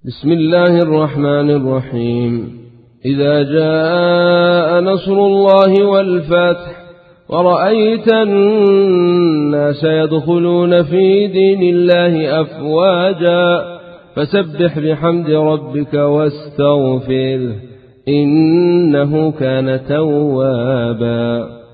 بسم الله الرحمن الرحيم. إذا جاء نصر الله والفتح ورأيت الناس يدخلون في دين الله أفواجا فسبح بحمد ربك واستغفره إنه كان توابا.